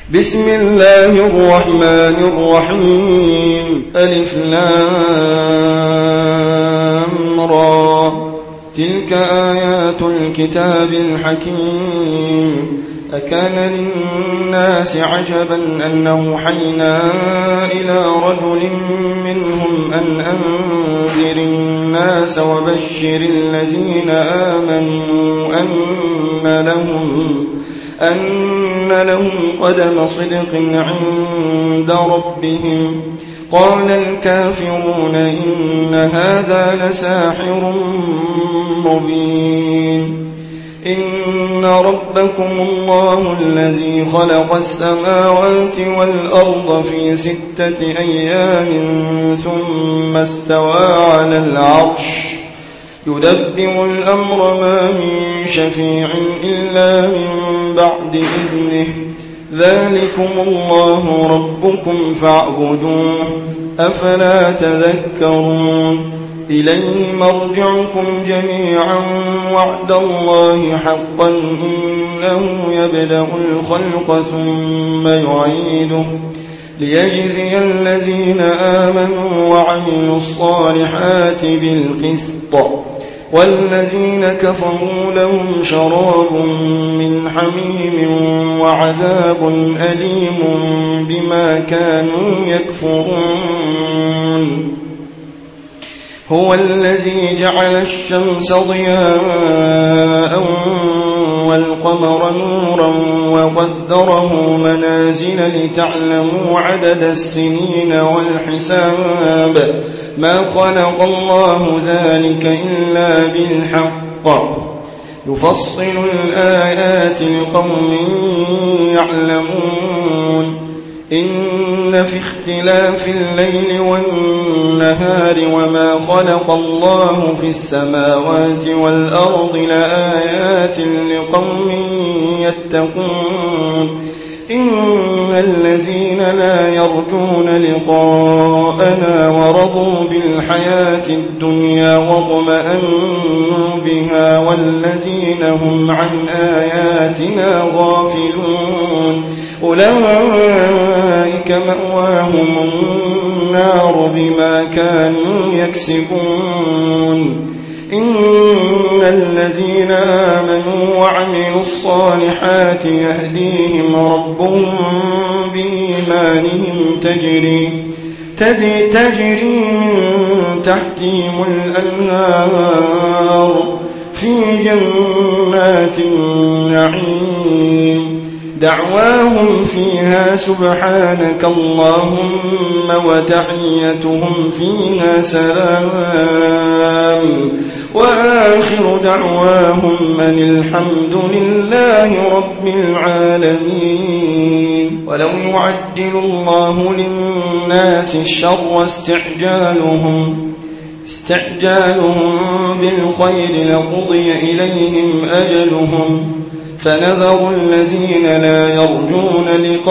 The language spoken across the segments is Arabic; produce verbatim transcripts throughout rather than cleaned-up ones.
بسم الله الرحمن الرحيم. ألف لام را. تلك آيات الكتاب الحكيم. أكان للناس عجبا أن أوحينا إلى رجل منهم أن أنذر الناس وبشر الذين آمنوا أن لهم أن لهم قدم صدق عند ربهم. قال الكافرون إن هذا لساحر مبين. إن ربكم الله الذي خلق السماوات والأرض في ستة أيام ثم استوى على العرش يدبر الأمر ما من شفيع إلا من بعد إذنه. ذلكم الله ربكم فاعبدوه أفلا تذكرون. إليه مرجعكم جميعا وعد الله حقا إنه يبدأ الخلق ثم يعيده ليجزي الذين آمنوا وعملوا الصالحات بالقسط والذين كفروا لهم شراب من حميم وعذاب أليم بما كانوا يكفرون. هو الذي جعل الشمس ضياء والقمر نورا وقدره منازل لتعلموا عدد السنين والحساب. ما خلق الله ذلك إلا بالحق يفصل الآيات لقوم يعلمون. إن في اختلاف الليل والنهار وما خلق الله في السماوات والأرض لآيات لقوم يتقون. إن الذين لا يرجون لقاءنا ورضوا بالحياة الدنيا واطمأنوا بها والذين هم عن آياتنا غافلون أولئك مأواهم النار بما كانوا يكسبون. إن الذين آمنوا وعملوا الصالحات يهديهم ربهم بإيمانهم تجري تجري من تحتهم الأنهار في جنات النعيم. دعواهم فيها سبحانك اللهم وتحيتهم فيها سلام وآخر دعواهم أن الحمد لله رب العالمين. ولو يعجل الله للناس الشر استعجالهم استعجالهم بالخير لقضي إليهم أجلهم فنذر الذين لا يرجون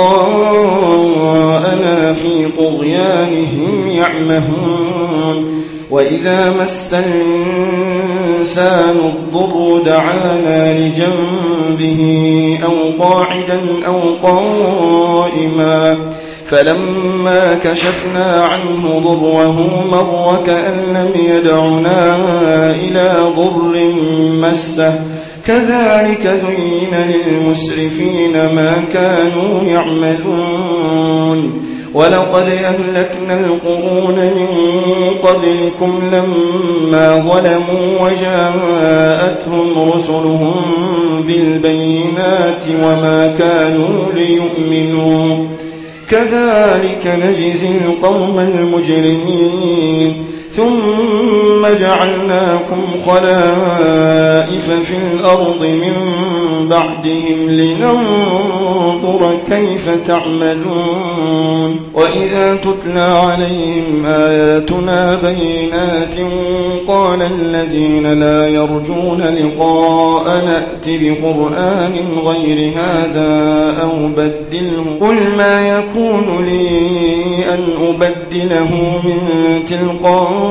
لقاءنا في طغيانهم يعمهون. وإذا مس الإنسان الضر دعانا لجنبه أو قاعدا أو قائما فلما كشفنا عنه ضره مر كأن لم يدعنا إلى ضر مسه. كذلك زين للمسرفين ما كانوا يعملون. ولقد أهلكنا القرون من قبلكم لما ظلموا وجاءتهم رسلهم بالبينات وما كانوا ليؤمنوا. كذلك نجزي القوم المجرمين. ثم جعلناكم خلائف في الأرض من بعدهم لننظر كيف تعملون. وإذا تتلى عليهم آياتنا بينات قال الذين لا يرجون لقاء نأت بقرآن غير هذا أو بدله قل ما يكون لي أن أبدله من تلقاء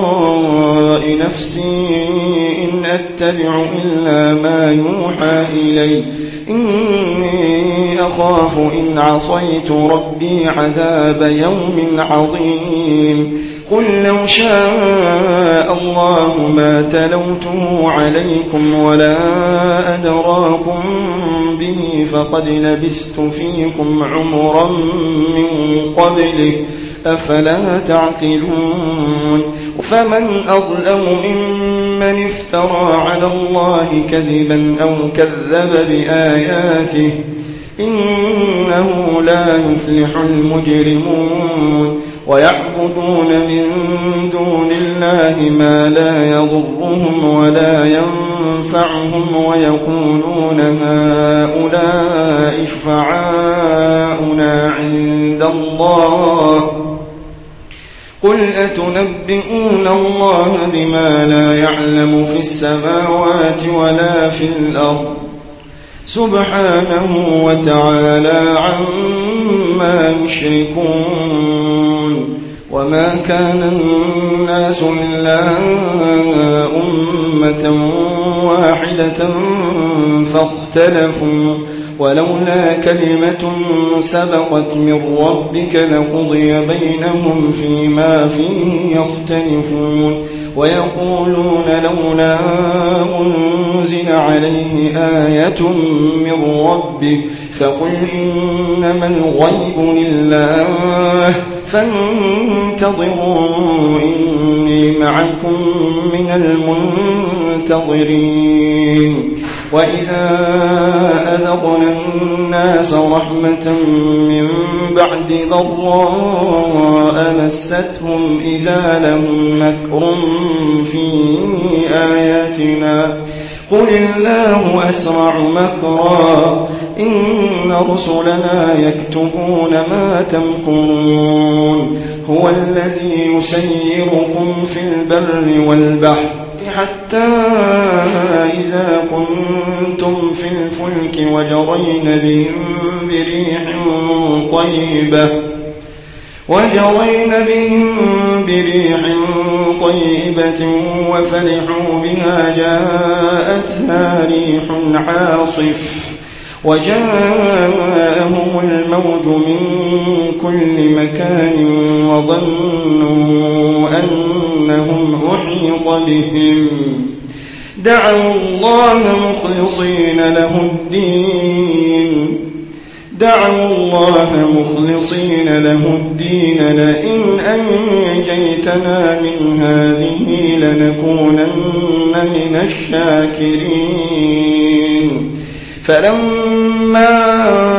نفسي إن أتبع إلا ما يوحى إلي إني أخاف إن عصيت ربي عذاب يوم عظيم قل لو شاء الله ما تلوته عليكم ولا أدراكم به فقد لبثت فيكم عمرا من قبله أفلا تعقلون فمن أظلم ممن افترى على الله كذبا أو كذب بآياته إنه لا يفلح المجرمون ويعبدون من دون الله ما لا يضرهم ولا ينفعهم ويقولون هؤلاء شفعاؤنا عند الله قل أتنبئون الله بما لا يعلم في السماوات ولا في الأرض سبحانه وتعالى عما يشركون وما كان الناس إلا أمة واحدة فاختلفوا ولولا كلمة سبقت من ربك لقضي بينهم فيما فيه يختلفون ويقولون لولا أنزل عليه آية من ربه فقل إنما الغيب لله فانتظروا إني معكم من المنتظرين وإذا أذقنا الناس رحمة من بعد ضراء مستهم إذا لهم مكر في آياتنا قل الله أسرع مكرا إن رسلنا يكتبون ما تمكرون هو الذي يسيركم في البر والبحر حتى إذا كنتم في الفلك وجرين بهم بريح طيبة وجرين بهم بريح طيبة وفرحوا بها جاءتها ريح عاصف وجاءهم الموج من كل مكان وظنوا أنهم أحيط بهم دعوا الله مخلصين له الدين دعوا الله مخلصين له الدين لئن أنجيتنا من هذه لنكونن من الشاكرين فلما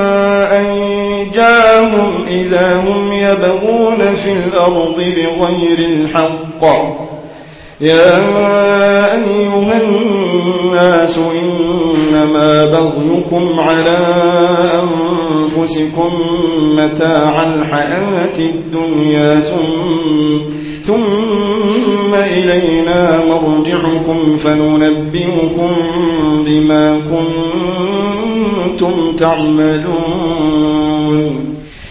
أنجاهم إذا هم يبغون في الأرض بغير الحق يا أيها الناس إنما بغيكم على أنفسكم متاع الحياة الدنيا ثم إلينا مرجعكم فننبئكم بما كنتم تعملون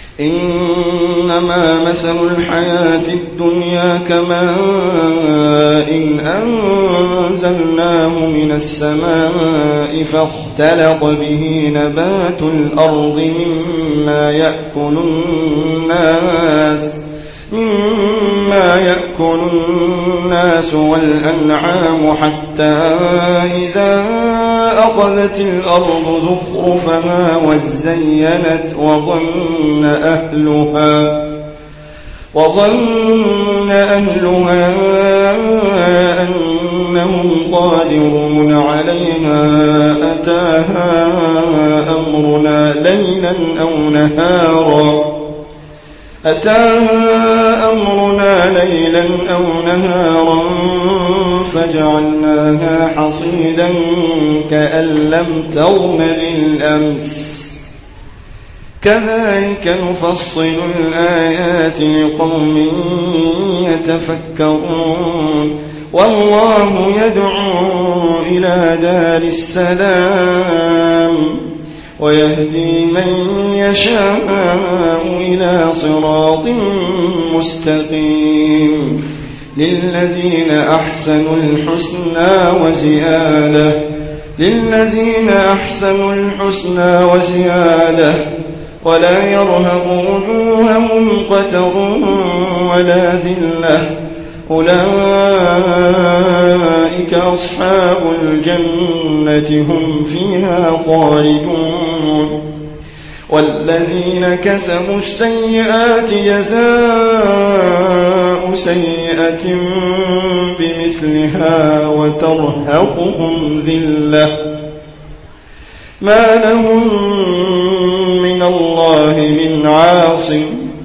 إنما مثل الحياة الدنيا كماء إن أنزلناه من السماء فاختلط به نبات الأرض مما يأكل الناس مما يأكل الناس والأنعام حتى إذا أخذت الأرض زخرفها وزينت وظن أهلها وظن أهلها أنهم قادرون عليها أتاها أمرنا ليلا أو نهارا أتاها أمرنا ليلا أو نهارا فجعلناها حصيدا كأن لم تغن بالأمس كذلك نفصل الآيات لقوم يتفكرون والله يدعو إلى دار السلام ويهدي من يشاء إلى صراط مستقيم للذين أحسنوا الحسنى وزيادة للذين أحسنوا الحسنى وزيادة ولا يرهق وجوههم قتر ولا ذلة أولئك أصحاب الجنة هم فيها خالدون والذين كسبوا السيئات جزاء سيئة بمثلها وترهقهم ذلة ما لهم من الله من عاصم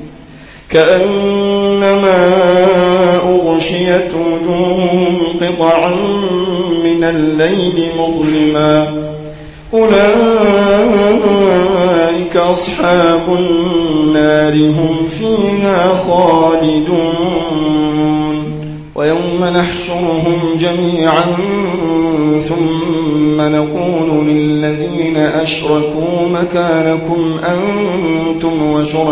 كأنما أغشيت وجوههم قطعا من الليل مظلما أولئك أصحاب النار هم فيها خالدون ويوم نحشرهم جميعا ثم نقول للذين أشركوا مكانكم أنتم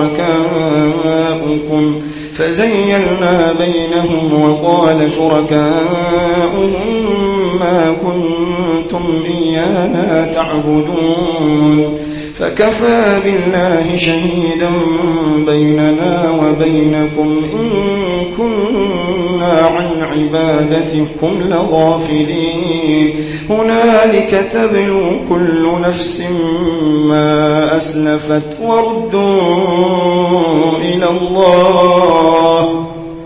وشركاؤكم فزيّلنا بينهم وقال شركاؤهم ما كنتم إيانا تعبدون فكفى بالله شهيدا بيننا وبينكم إن كنا عن عبادتكم لغافلين هنالك تبلو كل نفس ما أسلفت وردوا إلى الله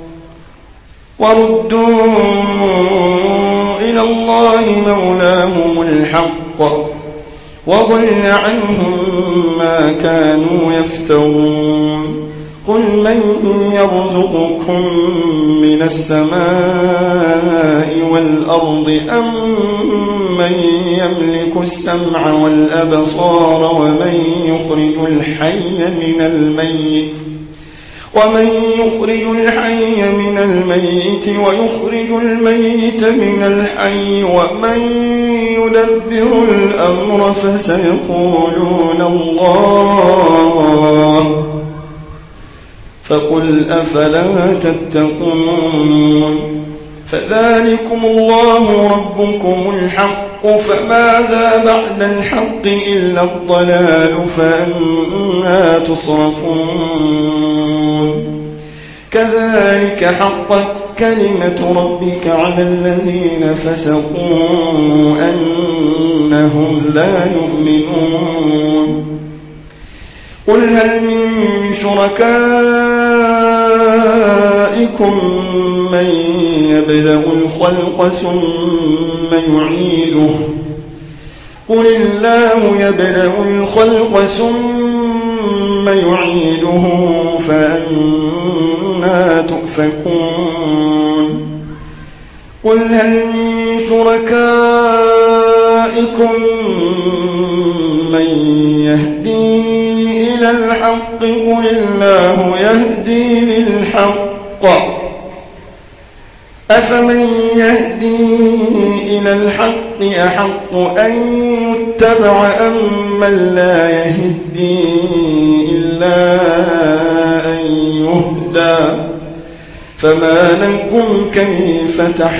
وردوا إلى الله مولاهم الحق وضل عنهم ما كانوا يفترون قل من يرزقكم من السماء والأرض أم من يملك السمع والأبصار ومن يخرج الحي من الميت ومن يخرج الحي من الميت ويخرج الميت من الحي ومن يدبر الأمر فسيقولون الله فقل أفلا تتقون فذلكم الله ربكم الحق فماذا بعد الحق إلا الضلال فأنا تصرفون كذلك حقت كلمة ربك على الذين فسقوا أنهم لا يؤمنون قل هل من شركائكم من يبدأ الخلق ثم يعيده قل الله يبدأ الخلق ثم يعيده فأنا تؤفكون قل هل من شركائكم من يهدي إلى الحق قل الله يهدي للحق أفمن يهدي إلى الحق أحق أن يتبع أم من لا يهدي إلا أن يهدى فما لكم كيف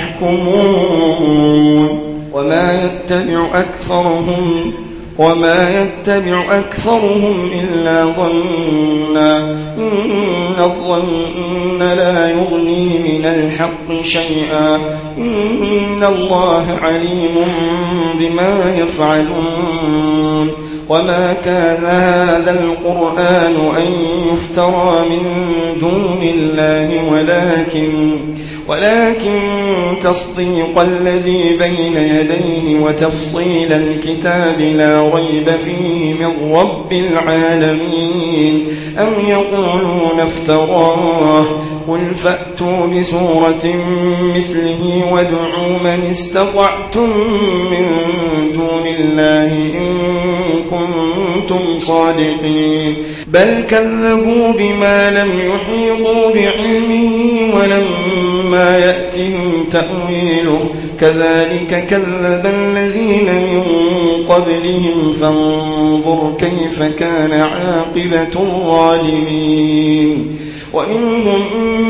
تحكمون وما يتبع أكثرهم وما يتبع أكثرهم إلا ظنا إن الظن لا يغني من الحق شيئا إن الله عليم بما يفعلون وما كان هذا القرآن أن يفترى من دون الله ولكن ولكن تصديق الذي بين يديه وتفصيل الكتاب لا ريب فيه من رب العالمين أم يقولون افتراه قل فأتوا بسورة مثله وادعوا من استطعتم من دون الله إن كنتم صادقين بل كذبوا بما لم يحيطوا بعلمه ولما يأتهم تأويله كذلك كذب الذين من قبلهم فانظر كيف كان عاقبة الظالمين ومنهم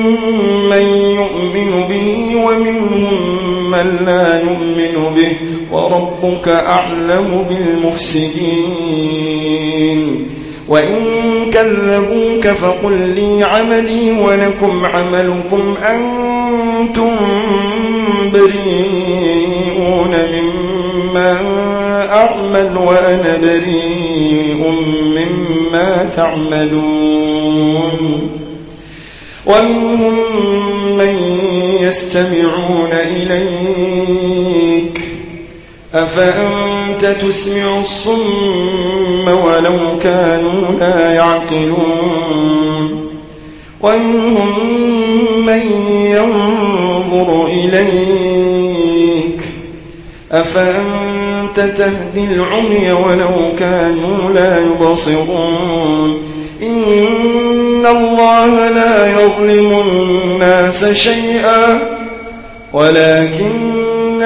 من يؤمن به ومنهم من لا يؤمن به وربك أعلم بالمفسدين وإن كذبوك فقل لي عملي ولكم عملكم أنتم بريئون مما أعمل وأنا بريء مما تعملون ومنهم من يستمعون إليك أفأنت تسمع الصم ولو كانوا لا يعقلون ومنهم من ينظر إليك أفأنت تهدي العمي ولو كانوا لا يبصرون إن الله لا يظلم الناس شيئا ولكن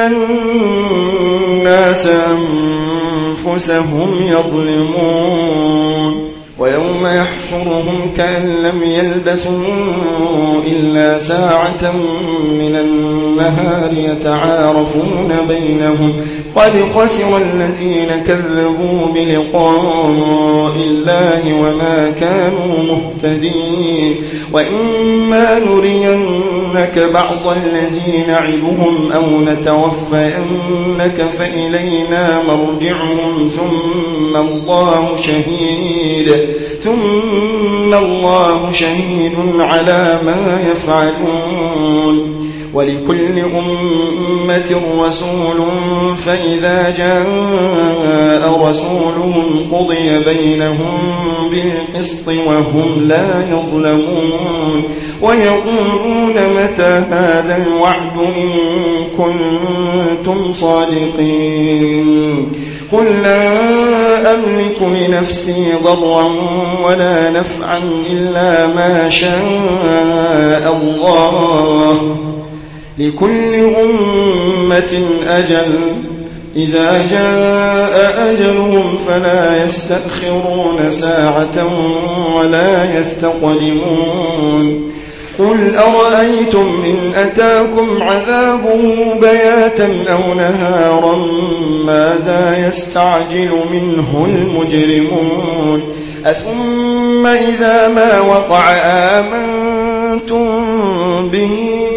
الناس أنفسهم يظلمون ويوم يحشرهم كأن لم يلبثوا إلا ساعة من النهار يتعارفون بينهم قد خسر الذين كذبوا بلقاء الله وما كانوا مهتدين وإما نرينك بعض الذي نعدهم أو نتوفينك فإلينا مرجعهم ثم الله شهيد ثم الله شهيد على ما يفعلون ولكل أمة رسول فإذا جاء رسولهم قضي بينهم بالقسط وهم لا يظلمون ويقولون متى هذا الوعد إن كنتم صادقين قل لا أملك لنفسي ضرا ولا نفعا إلا ما شاء الله لكل أمة أجل إذا جاء أجلهم فلا يستأخرون ساعة ولا يستقدمون قل أرأيتم إن أتاكم عذابه بياتا أو نهارا ماذا يستعجل منه المجرمون أثم إذا ما وقع آمنتم به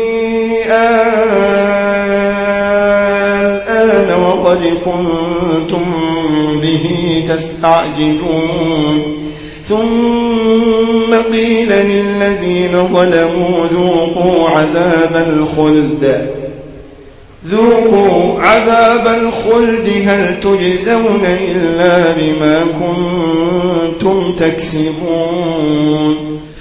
الآن وقد كنتم به تستعجلون ثم قيل للذين ظلموا ذوقوا عذاب الخلد ذوقوا عذاب الخلد هل تجزون إلا بما كنتم تكسبون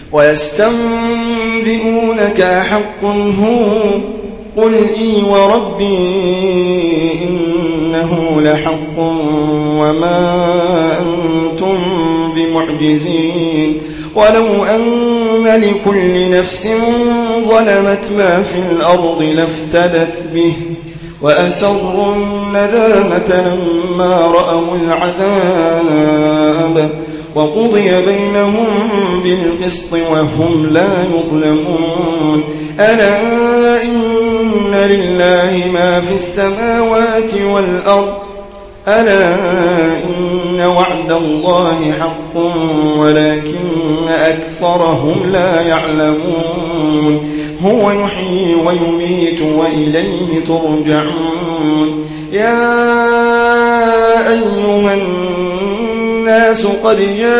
ويستنبئونك أحق هو قل إي وربي إنه لحق وما أنتم بمعجزين ولو أن لكل نفس ظلمت ما في الأرض لافتدت به وأسروا الندامة لما رأوا العذاب وقضي بينهم بالقسط وهم لا يظلمون ألا إن لله ما في السماوات والأرض ألا إن وعد الله حق ولكن أكثرهم لا يعلمون هو يحيي ويميت وإليه ترجعون يا أيها الناس قد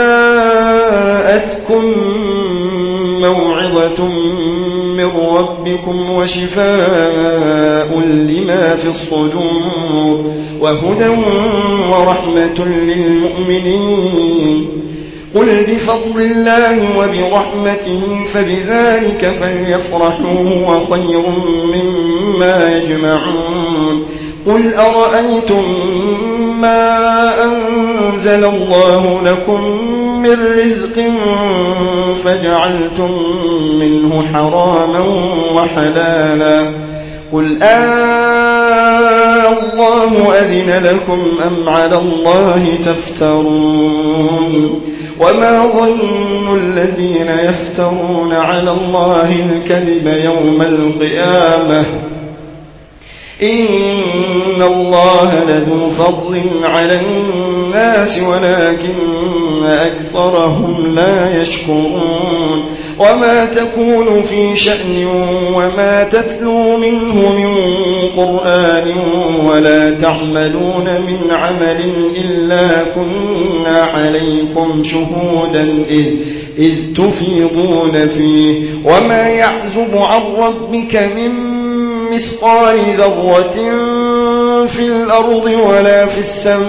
جاءتكم موعظة من ربكم وشفاء لما في الصدور وهدى ورحمة للمؤمنين قل بفضل الله وبرحمته فبذلك فليفرحوا هو خير مما يجمعون قل أرأيتم ما أنزل الله لكم من رزق فجعلتم منه حراما وحلالا قل آه الله أذن لكم أم على الله تفترون وما ظن الذين يفترون على الله الكذب يوم القيامة إن الله لذو فضل على الناس ولكن أكثرهم لا يشكرون وما تكون في شأن وما تتلو منه من قرآن ولا تعملون من عمل إلا كنا عليكم شهودا إذ, إذ تفيضون فيه وما يعزب عن ربك من مثقال ذرة في الأرض ولا في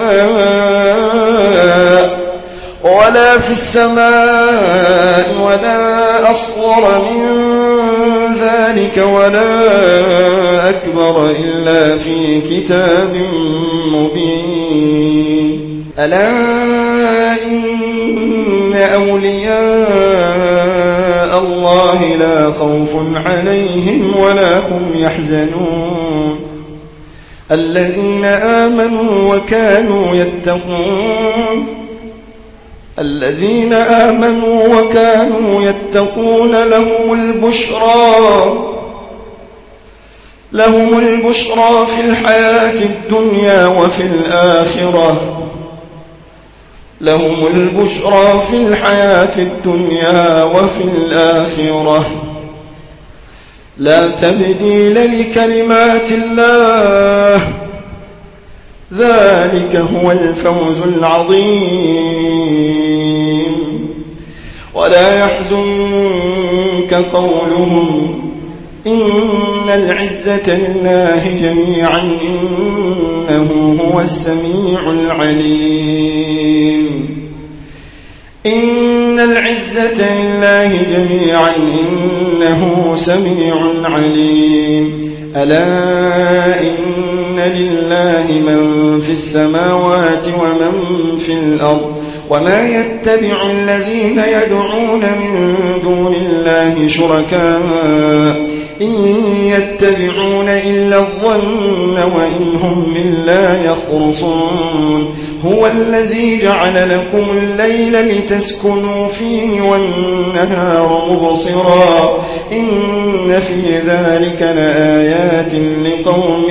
السماء ولا في السماء ولا أصغر من ذلك ولا أكبر إلا في كتاب مبين ألا إن أولياء الله لا خوف عليهم ولا هم يحزنون الذين آمنوا وكانوا يتقون الذين آمنوا وكانوا يتقون لهم البشرى لهم البشرى في الحياة الدنيا وفي الآخرة لهم البشرى في الحياة الدنيا وفي الآخرة لا تبديل لكلمات الله ذلك هو الفوز العظيم ولا يحزنك قولهم إن العزة لله جميعا إنه هو السميع العليم إن العزة لله جميعا إنه سميع عليم ألا إن لله من في السماوات ومن في الأرض وما يتبع الذين يدعون من دون الله شركاء إن يتبعون إلا الظن وإن هم إلا يخرصون هو الذي جعل لكم الليل لتسكنوا فيه والنهار مبصرا إن في ذلك لآيات لقوم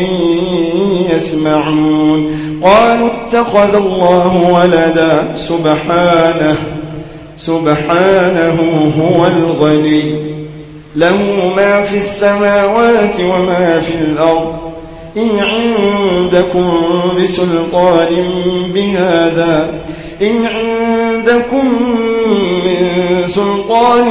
يسمعون قالوا اتخذ الله ولدا سبحانه سبحانه هو الغني له ما في السماوات وما في الأرض إن عندكم بسلطان بهذا إن عندكم من سلطان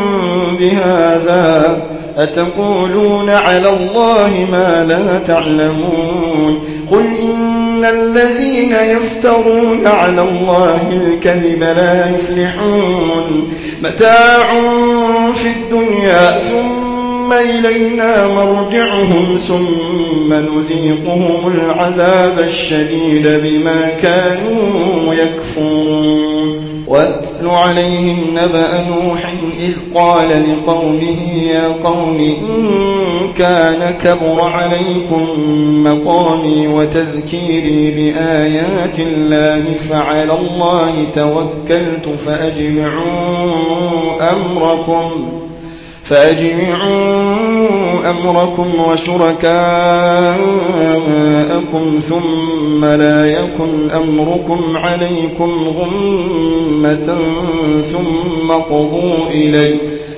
بهذا أتقولون على الله ما لا تعلمون قل إن الذين يفترون على الله الكذب لا يفلحون متاع في الدنيا ثم إلينا مرجعهم ثم نذيقهم العذاب الشديد بما كانوا يكفرون واتل عليهم نبأ نوح إذ قال لقومه يا قوم إن كان كبر عليكم مقامي وتذكيري بآيات الله فعلى الله توكلت فأجمعوا أمركم فأجمعوا أمركم وشركاءكم ثم لا يكن أمركم عليكم غمة ثم قضوا إلي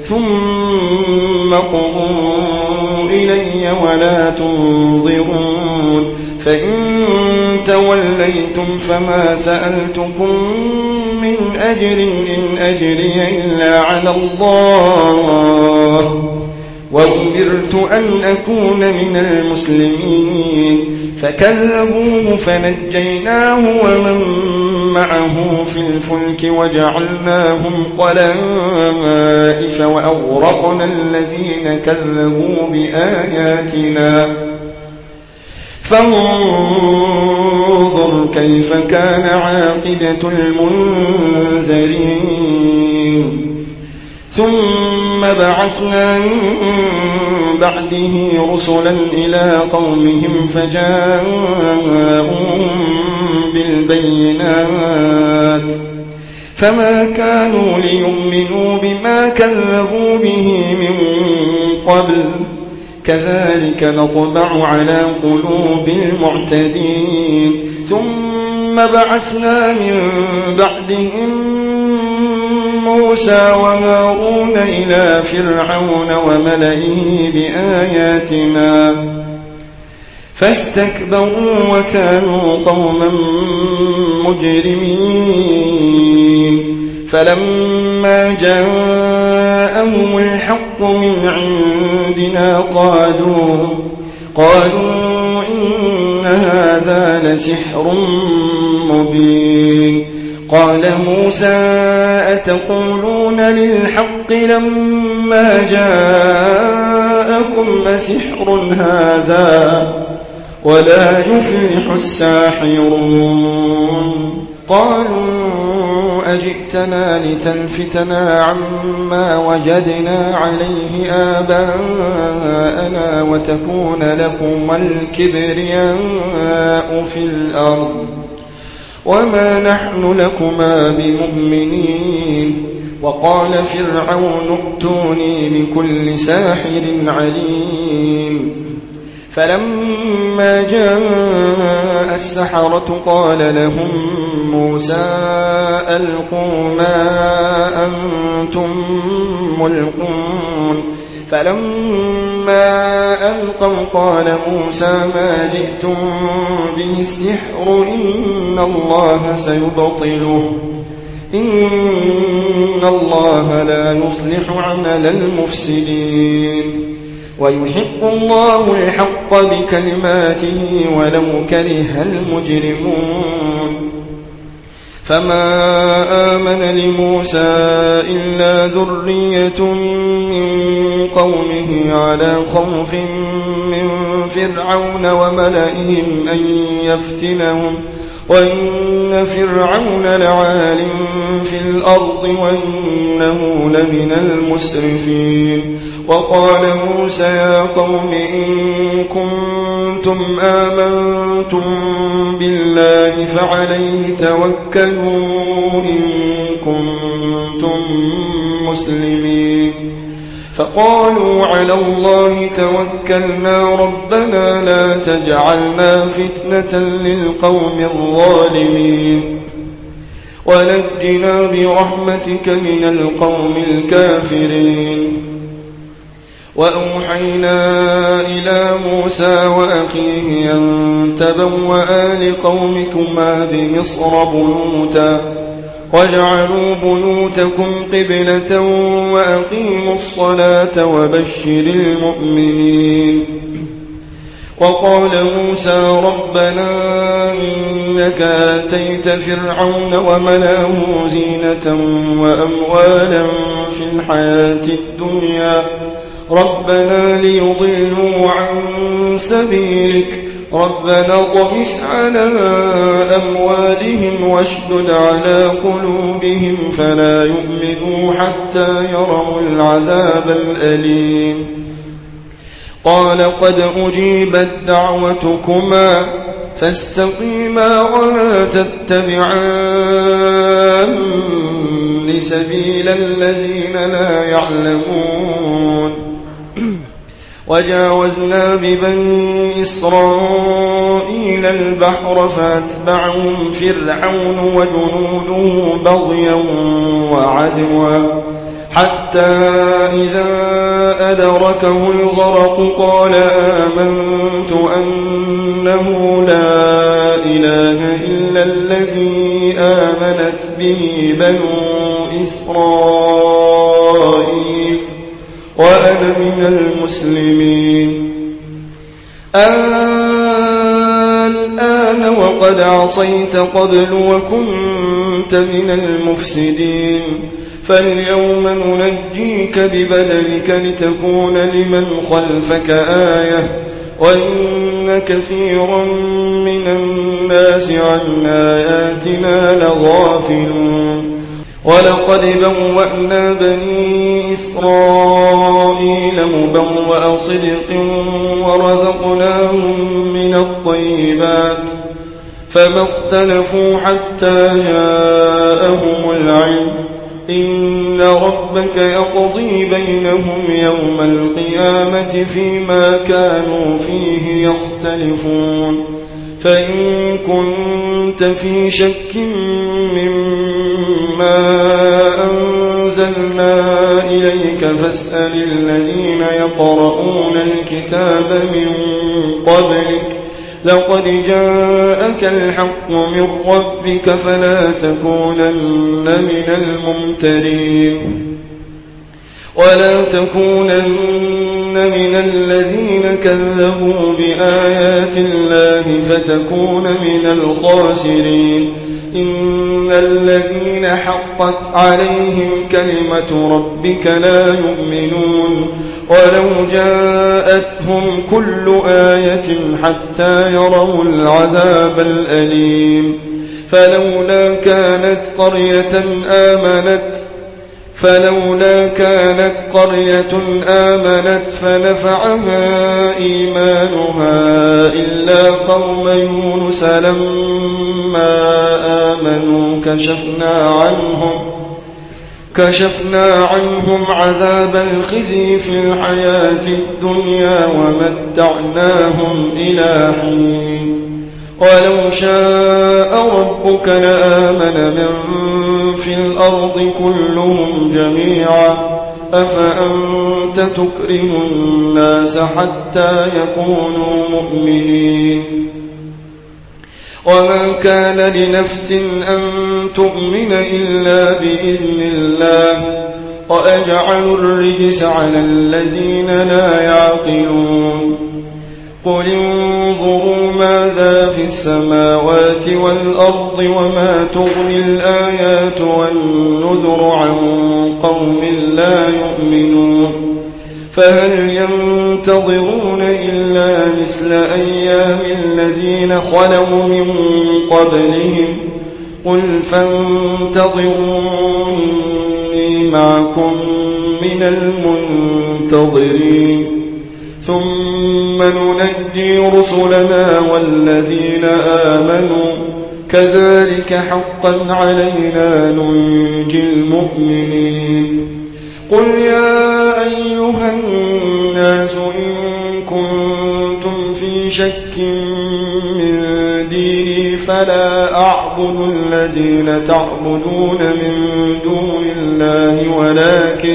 ثم قضوا إلي ولا تنظرون فإن توليتم فما سألتكم من أجر إن أجري إلا على الله وأمرت أن أكون من المسلمين فكذبوه فنجيناه ومن معه في الفلك وجعلناهم خلائف وأغرقنا الذين كذبوا بآياتنا فانظر كيف كان عاقبة المنذرين ثم بعثنا من بعده رسلا إلى قومهم فجاءوهم بالبينات فما كانوا ليؤمنوا بما كذبوا به من قبل كذلك نطبع على قلوب المعتدين ثم بعثنا من بعدهم موسى وهارون إلى فرعون وملئه بآياتنا فاستكبروا وكانوا قوما مجرمين فلما جاءهم الحق من عندنا قالوا قالوا إن هذا لسحر مبين قال موسى أتقولون للحق لما جاءكم أسحر هذا ولا يفلح الساحرون قالوا أجئتنا لتلفتنا عما وجدنا عليه آباءنا وتكون لكم الكبرياء في الأرض وما نحن لكما بمؤمنين وقال فرعون ائتوني بكل ساحر عليم فلما جاء السحرة قال لهم موسى ألقوا ما أنتم ملقون فلما ألقوا قال موسى ما جئتم به السحر إن الله سيبطله إن الله لا يصلح عمل المفسدين ويحق الله الحق بكلماته ولو كره المجرمون فما آمن لموسى إلا ذرية من قومه على خوف من فرعون وملئهم أن يفتنهم وإن فرعون لعال في الأرض وإنه لمن المسرفين وقال موسى يا قوم إن كنتم آمنتم بالله فعليه توكلوا إن كنتم مسلمين فقالوا على الله توكلنا ربنا لا تجعلنا فتنة للقوم الظالمين ونجنا برحمتك من القوم الكافرين وأوحينا إلى موسى وأخيه أن تبوأ لقومكما بمصر بيوتا واجعلوا بيوتكم قبلة وأقيموا الصلاة وبشر المؤمنين وقال موسى ربنا إنك آتيت فرعون وملأه زينة وأموالا في الحياة الدنيا ربنا ليضلوا عن سبيلك ربنا اطمس على أموالهم واشدد على قلوبهم فلا يؤمنوا حتى يروا العذاب الأليم قال قد أجيبت دعوتكما فاستقيما ولا تتبعان سبيل الذين لا يعلمون وجاوزنا ببني إسرائيل البحر فأتبعهم فرعون وجنوده بغيا وعدوا حتى إذا أدركه الغرق قال آمنت أنه لا إله إلا الذي آمنت به بنو إسرائيل وأنا من المسلمين الآن وقد عصيت قبل وكنت من المفسدين فاليوم ننجيك ببدنك لتكون لمن خلفك آية وإن كثيرا من الناس عن آياتنا لغافلون ولقد بوأنا بني إسرائيل مبوأ صدق ورزقناهم من الطيبات فما اختلفوا حتى جاءهم العلم إن ربك يقضي بينهم يوم القيامة فيما كانوا فيه يختلفون فإن كنت في شك مما أنزلنا إليك فاسأل الذين يقرؤون الكتاب من قبلك لقد جاءك الحق من ربك فلا تكونن من الممترين ولا تكونن من الذين كذبوا بآيات الله فتكون من الخاسرين إن الذين حقت عليهم كلمة ربك لا يؤمنون ولو جاءتهم كل آية حتى يروا العذاب الأليم فلولا كانت قرية آمنت فلولا كانت قرية آمنت فنفعها إيمانها إلا قوم يونس لما آمنوا كشفنا عنهم كشفنا عنهم عذاب الخزي في الحياة الدنيا ومتعناهم إلى حين ولو شاء ربك لآمن من في الأرض كلهم جميعا أفأنت تكره الناس حتى يكونوا مؤمنين وما كان لنفس أن تؤمن إلا بإذن الله وأجعل الرجس على الذين لا يعقلون قل انظروا ماذا في السماوات والأرض وما تغني الآيات والنذر عن قوم لا يؤمنون فهل ينتظرون إلا مثل أيام الذين خلوا من قبلهم قل فانتظروا إني معكم من المنتظرين ثم ننجي رسلنا والذين آمنوا كذلك حقا علينا ننجي المؤمنين قل يا أيها الناس إن كنتم في شك من ديني فلا أعبد الذين تعبدون من دون الله ولكن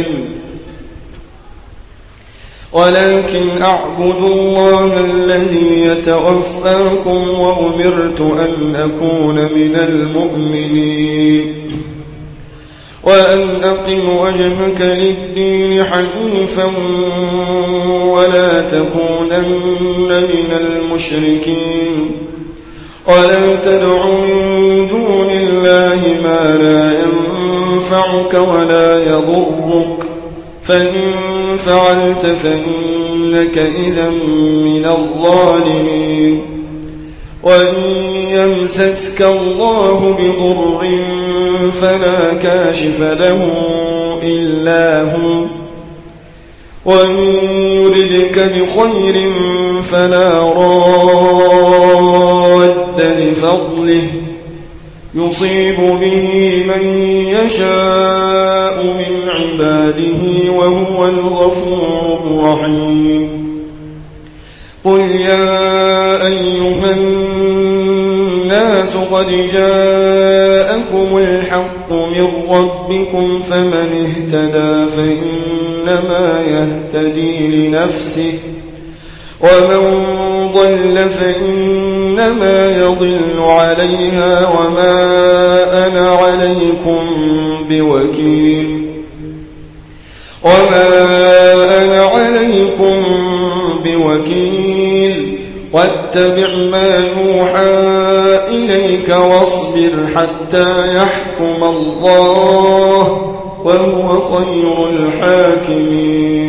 ولكن أعبد الله الذي يتوفاكم وأمرت أن أكون من المؤمنين وأن أقم وجهك للدين حنيفا ولا تكونن من المشركين ولا تدع من دون الله ما لا ينفعك ولا يضرك فإن فعلت فإنك إذا من الظالمين وإن يمسسك الله بضر فلا كاشف له إلا هو وإن يردك بخير فلا راد لفضله يصيب به من يشاء من عباده وهو الغفور الرحيم قل يا أيها الناس قد جاءكم الحق من ربكم فمن اهتدى فإنما يهتدي لنفسه ومن ضل فإنما يضل عليها وما أنا عليكم بوكيل وما أنا عليكم بوكيل واتبع ما يوحى إليك واصبر حتى يحكم الله وهو خير الحاكمين